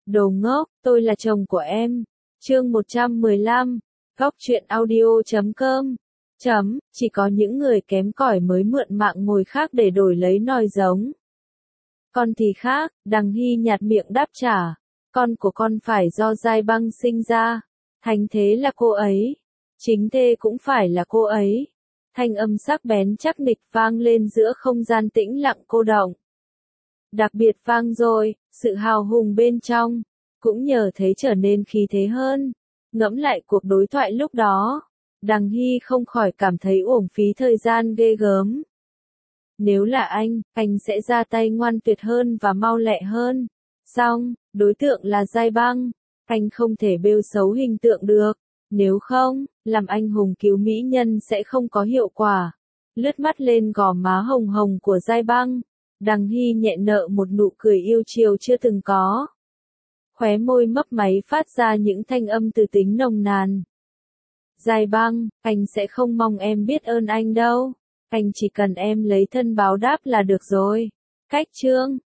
Đồ ngốc, tôi là chồng của em. Chương 115, goctruyện audio.com. Chỉ có những người kém cỏi mới mượn mạng ngồi khác để đổi lấy nòi giống. Con thì khác, Đằng Hy nhạt miệng đáp trả. Con của con phải do Giai Băng sinh ra. Thành thế là cô ấy. Chính thê cũng phải là cô ấy. Thanh âm sắc bén chắc nịch vang lên giữa không gian tĩnh lặng cô đọng. Đặc biệt vang dội, sự hào hùng bên trong, cũng nhờ thế trở nên khí thế hơn. Ngẫm lại cuộc đối thoại lúc đó, Đằng Hy không khỏi cảm thấy uổng phí thời gian ghê gớm. Nếu là anh sẽ ra tay ngoan tuyệt hơn và mau lẹ hơn. Song, đối tượng là Giai Băng, anh không thể bêu xấu hình tượng được. Nếu không, làm anh hùng cứu mỹ nhân sẽ không có hiệu quả. Lướt mắt lên gò má hồng hồng của Giai Băng, Đằng Hy nhẹ nở một nụ cười yêu chiều chưa từng có. Khóe môi mấp máy phát ra những thanh âm từ tính nồng nàn. Giai Băng, anh sẽ không mong em biết ơn anh đâu. Anh chỉ cần em lấy thân báo đáp là được rồi. Cách chương